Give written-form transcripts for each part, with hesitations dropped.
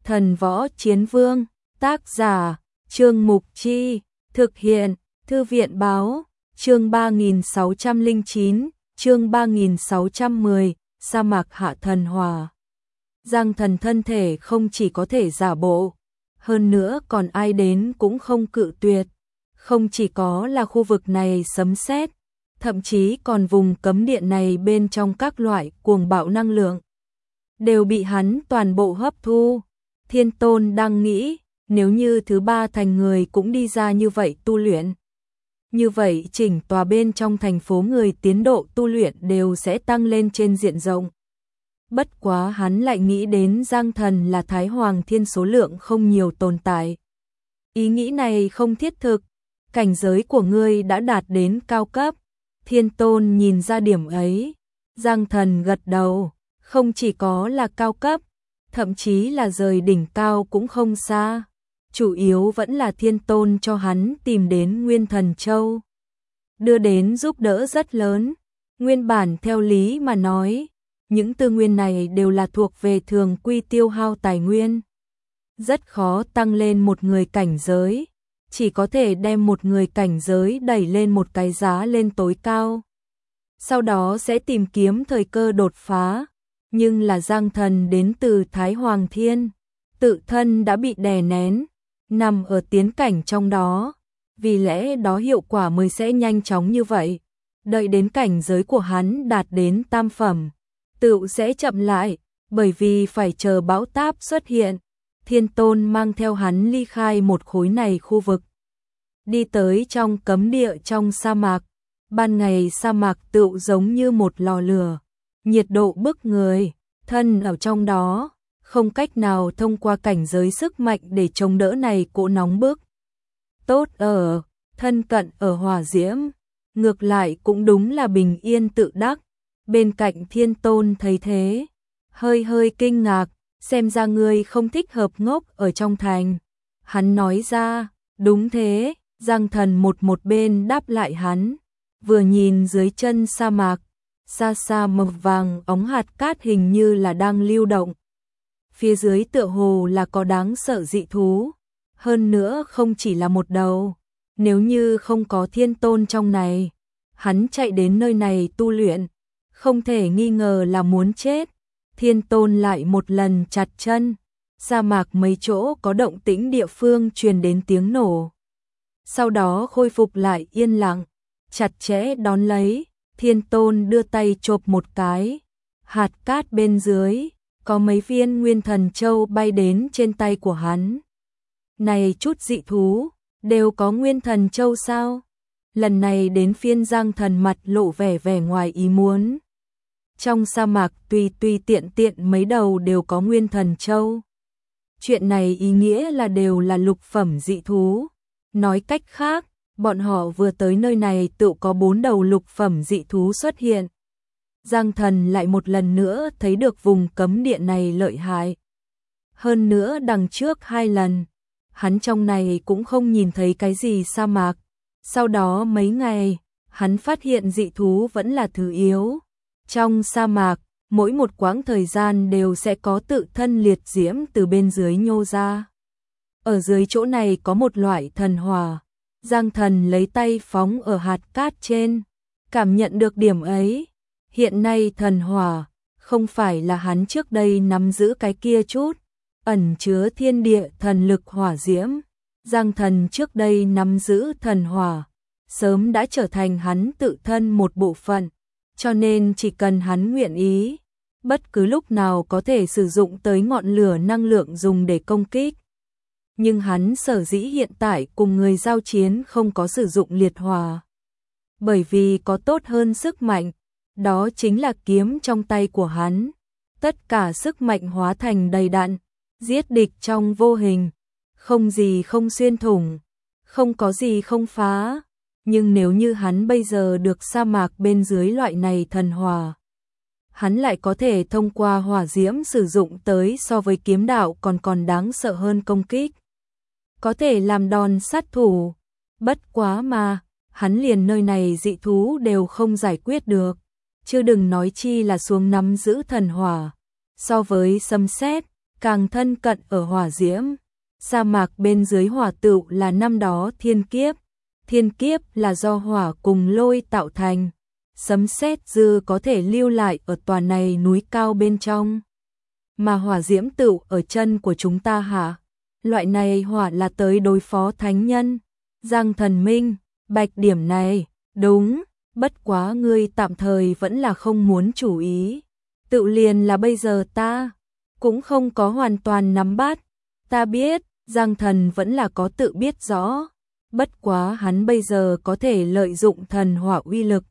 Thần Võ Chiến Vương, tác giả, Trương Mục Chi, thực hiện, Thư viện Báo, chương 3609, chương 3610, sa mạc hạ thần hỏa. Giang Thần thân thể không chỉ có thể giả bộ, hơn nữa còn ai đến cũng không cự tuyệt. Không chỉ có là khu vực này sấm sét, thậm chí còn vùng cấm địa này bên trong các loại cuồng bạo năng lượng đều bị hắn toàn bộ hấp thu. Thiên Tôn đang nghĩ, nếu như thứ ba thành người cũng đi ra như vậy tu luyện, như vậy chỉnh tòa bên trong thành phố người tiến độ tu luyện đều sẽ tăng lên trên diện rộng. Bất quá hắn lại nghĩ đến Giang Thần là Thái Hoàng Thiên số lượng không nhiều tồn tại. Ý nghĩ này không thiết thực, cảnh giới của ngươi đã đạt đến cao cấp. Thiên Tôn nhìn ra điểm ấy, Giang Thần gật đầu, không chỉ có là cao cấp, thậm chí là rời đỉnh cao cũng không xa. Chủ yếu vẫn là Thiên Tôn cho hắn tìm đến Nguyên Thần Châu, đưa đến giúp đỡ rất lớn. Nguyên bản theo lý mà nói, những tư nguyên này đều là thuộc về thường quy tiêu hao tài nguyên, rất khó tăng lên một người cảnh giới, chỉ có thể đem một người cảnh giới đẩy lên một cái giá lên tối cao. Sau đó sẽ tìm kiếm thời cơ đột phá, nhưng là Giang Thần đến từ Thái Hoàng Thiên, tự thân đã bị đè nén, nằm ở tiến cảnh trong đó, vì lẽ đó hiệu quả mới sẽ nhanh chóng như vậy. Đợi đến cảnh giới của hắn đạt đến tam phẩm, tựu sẽ chậm lại, bởi vì phải chờ bão táp xuất hiện. Thiên Tôn mang theo hắn ly khai một khối này khu vực, đi tới trong cấm địa trong sa mạc. Ban ngày sa mạc tựu giống như một lò lửa, nhiệt độ bức người, thân ở trong đó, không cách nào thông qua cảnh giới sức mạnh để chống đỡ này cỗ nóng bức. Tốt ở, thân cận ở hỏa diễm, ngược lại cũng đúng là bình yên tự đắc. Bên cạnh Thiên Tôn thấy thế, hơi kinh ngạc, xem ra ngươi không thích hợp ngốc ở trong thành. Hắn nói ra, đúng thế. Giang Thần một bên đáp lại hắn, vừa nhìn dưới chân sa mạc, xa xa màu vàng óng hạt cát hình như là đang lưu động. Phía dưới tựa hồ là có đáng sợ dị thú, hơn nữa không chỉ là một đầu. Nếu như không có Thiên Tôn trong này, hắn chạy đến nơi này tu luyện, không thể nghi ngờ là muốn chết. Thiên Tôn lại một lần chặt chân, sa mạc mấy chỗ có động tĩnh địa phương truyền đến tiếng nổ. Sau đó khôi phục lại yên lặng, chặt chẽ đón lấy. Thiên Tôn đưa tay chộp một cái, hạt cát bên dưới, có mấy viên Nguyên Thần Châu bay đến trên tay của hắn. Này chút dị thú, đều có Nguyên Thần Châu sao? Lần này đến phiên Giang Thần mặt lộ vẻ ngoài ý muốn. Trong sa mạc tùy tiện mấy đầu đều có Nguyên Thần Châu. Chuyện này ý nghĩa là đều là lục phẩm dị thú. Nói cách khác, bọn họ vừa tới nơi này tự có 4 đầu lục phẩm dị thú xuất hiện. Giang Thần lại một lần nữa thấy được vùng cấm địa này lợi hại. Hơn nữa đằng trước 2 lần, hắn trong này cũng không nhìn thấy cái gì sa mạc. Sau đó mấy ngày, hắn phát hiện dị thú vẫn là thứ yếu. Trong sa mạc, mỗi một quãng thời gian đều sẽ có tự thân liệt diễm từ bên dưới nhô ra. Ở dưới chỗ này có một loại thần hỏa. Giang Thần lấy tay phóng ở hạt cát trên, cảm nhận được điểm ấy. Hiện nay thần hỏa không phải là hắn trước đây nắm giữ cái kia chút ẩn chứa thiên địa thần lực hỏa diễm. Giang Thần trước đây nắm giữ thần hỏa, sớm đã trở thành hắn tự thân một bộ phận, cho nên chỉ cần hắn nguyện ý, bất cứ lúc nào có thể sử dụng tới ngọn lửa năng lượng dùng để công kích. Nhưng hắn sở dĩ hiện tại cùng người giao chiến không có sử dụng liệt hỏa, bởi vì có tốt hơn sức mạnh, đó chính là kiếm trong tay của hắn. Tất cả sức mạnh hóa thành đầy đặn, giết địch trong vô hình, không gì không xuyên thủng, không có gì không phá. Nhưng nếu như hắn bây giờ được sa mạc bên dưới loại này thần hỏa, hắn lại có thể thông qua hỏa diễm sử dụng tới so với kiếm đạo còn đáng sợ hơn công kích. Có thể làm đòn sát thủ. Bất quá mà, hắn liền nơi này dị thú đều không giải quyết được, chứ đừng nói chi là xuống nắm giữ thần hỏa. So với sấm sét, càng thân cận ở hỏa diễm. Sa mạc bên dưới hỏa tựu là năm đó thiên kiếp là do hỏa cùng lôi tạo thành. Sấm sét dư có thể lưu lại ở tòa này núi cao bên trong. Mà hỏa diễm tựu ở chân của chúng ta hả? Loại này hỏa là tới đối phó thánh nhân. Giang Thần minh bạch điểm này, đúng, bất quá ngươi tạm thời vẫn là không muốn chú ý. Tự liền là bây giờ ta cũng không có hoàn toàn nắm bắt. Ta biết, Giang Thần vẫn là có tự biết rõ. Bất quá hắn bây giờ có thể lợi dụng thần hỏa uy lực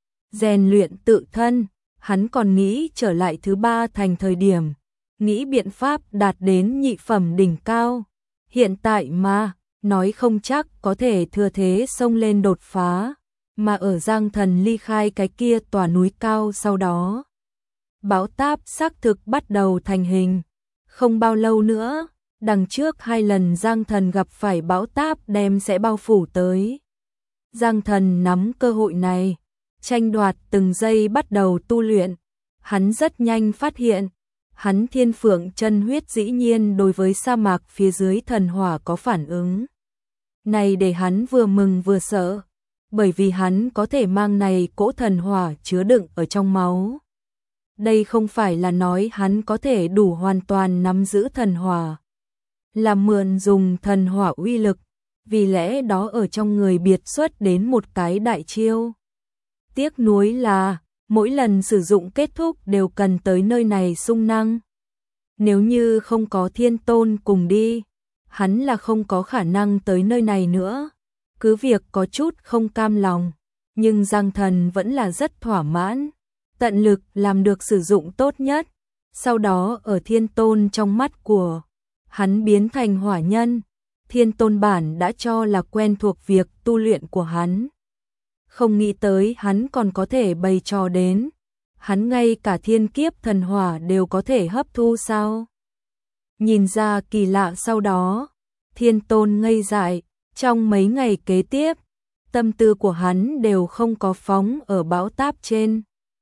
rèn luyện tự thân, hắn còn nghĩ trở lại thứ ba thành thời điểm, nghĩ biện pháp đạt đến nhị phẩm đỉnh cao. Hiện tại mà, nói không chắc có thể thừa thế xông lên đột phá, mà ở Giang Thần ly khai cái kia tòa núi cao sau đó. Bão táp xác thực bắt đầu thành hình, không bao lâu nữa, đằng trước 2 lần Giang Thần gặp phải bão táp đem sẽ bao phủ tới. Giang Thần nắm cơ hội này, tranh đoạt từng giây bắt đầu tu luyện, hắn rất nhanh phát hiện, hắn thiên phượng chân huyết dĩ nhiên đối với sa mạc phía dưới thần hỏa có phản ứng. Này để hắn vừa mừng vừa sợ, bởi vì hắn có thể mang này cỗ thần hỏa chứa đựng ở trong máu. Đây không phải là nói hắn có thể đủ hoàn toàn nắm giữ thần hỏa, là mượn dùng thần hỏa uy lực, vì lẽ đó ở trong người biệt xuất đến một cái đại chiêu. Tiếc nuối là, mỗi lần sử dụng kết thúc đều cần tới nơi này xung năng. Nếu như không có Thiên Tôn cùng đi, hắn là không có khả năng tới nơi này nữa. Cứ việc có chút không cam lòng, nhưng Giang Thần vẫn là rất thỏa mãn, tận lực làm được sử dụng tốt nhất. Sau đó ở Thiên Tôn trong mắt của hắn biến thành hỏa nhân, Thiên Tôn bản đã cho là quen thuộc việc tu luyện của hắn. Không nghĩ tới hắn còn có thể bày trò đến, hắn ngay cả thiên kiếp thần hỏa đều có thể hấp thu sao? Nhìn ra kỳ lạ sau đó, Thiên Tôn ngây dại, trong mấy ngày kế tiếp, tâm tư của hắn đều không có phóng ở bão táp trên,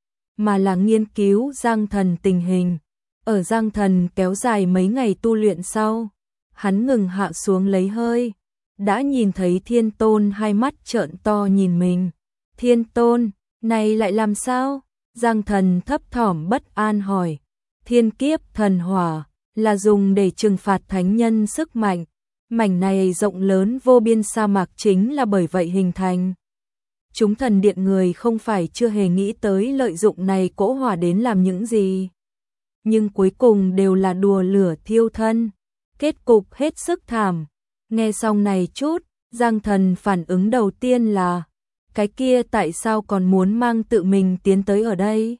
mà là nghiên cứu Giang Thần tình hình. Ở Giang Thần kéo dài mấy ngày tu luyện sau, hắn ngừng hạ xuống lấy hơi, đã nhìn thấy Thiên Tôn hai mắt trợn to nhìn mình. Thiên Tôn, này lại làm sao? Giang Thần thấp thỏm bất an hỏi. Thiên kiếp thần hỏa là dùng để trừng phạt thánh nhân sức mạnh, mảnh này rộng lớn vô biên sa mạc chính là bởi vậy hình thành. Chúng thần điện người không phải chưa hề nghĩ tới lợi dụng này cỗ hỏa đến làm những gì, nhưng cuối cùng đều là đùa lửa thiêu thân, kết cục hết sức thảm. Nghe xong này chút, Giang Thần phản ứng đầu tiên là, cái kia tại sao còn muốn mang tự mình tiến tới ở đây?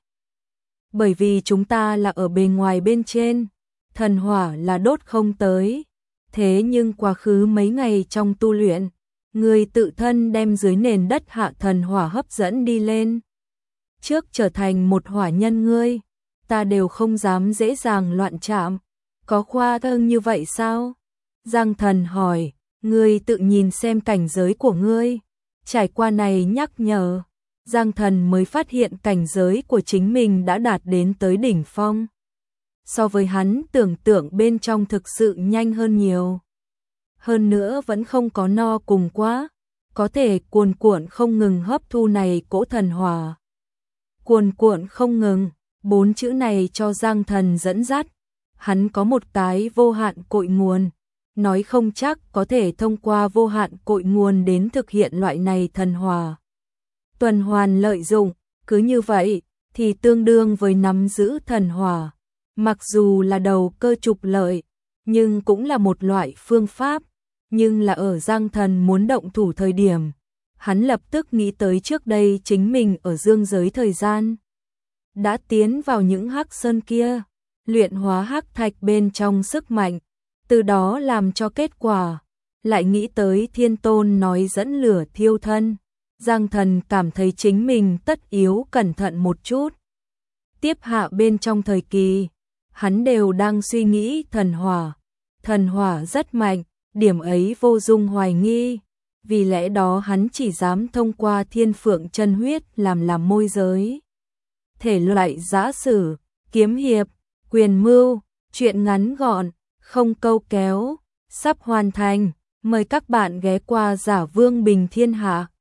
Bởi vì chúng ta là ở bề ngoài bên trên, thần hỏa là đốt không tới. Thế nhưng quá khứ mấy ngày trong tu luyện, người tự thân đem dưới nền đất hạ thần hỏa hấp dẫn đi lên. Trước trở thành một hỏa nhân ngươi, ta đều không dám dễ dàng loạn chạm. Có khoa trương như vậy sao? Giang Thần hỏi, ngươi tự nhìn xem cảnh giới của ngươi. Trải qua này nhắc nhở, Giang Thần mới phát hiện cảnh giới của chính mình đã đạt đến tới đỉnh phong. So với hắn tưởng tượng bên trong thực sự nhanh hơn nhiều. Hơn nữa vẫn không có no cùng quá, có thể cuồn cuộn không ngừng hấp thu này cỗ thần hỏa. Cuồn cuộn không ngừng, 4 chữ này cho Giang Thần dẫn dắt. Hắn có một cái vô hạn cội nguồn, nói không chắc có thể thông qua vô hạn cội nguồn đến thực hiện loại này thần hỏa. Tuần hoàn lợi dụng, cứ như vậy, thì tương đương với nắm giữ thần hỏa. Mặc dù là đầu cơ trục lợi, nhưng cũng là một loại phương pháp. Nhưng là ở Giang Thần muốn động thủ thời điểm, hắn lập tức nghĩ tới trước đây chính mình ở dương giới thời gian. Đã tiến vào những hắc sơn kia, luyện hóa hắc thạch bên trong sức mạnh, từ đó làm cho kết quả. Lại nghĩ tới Thiên Tôn nói dẫn lửa thiêu thân, Giang Thần cảm thấy chính mình tất yếu cẩn thận một chút. Tiếp hạ bên trong thời kỳ, hắn đều đang suy nghĩ thần hỏa rất mạnh, điểm ấy vô dung hoài nghi, vì lẽ đó hắn chỉ dám thông qua Thiên Phượng chân huyết làm môi giới. Thể loại giã sử, kiếm hiệp, quyền mưu, Chuyện ngắn gọn, không câu kéo, sắp hoàn thành. Mời các bạn ghé qua Giả Vương Bình Thiên Hạ.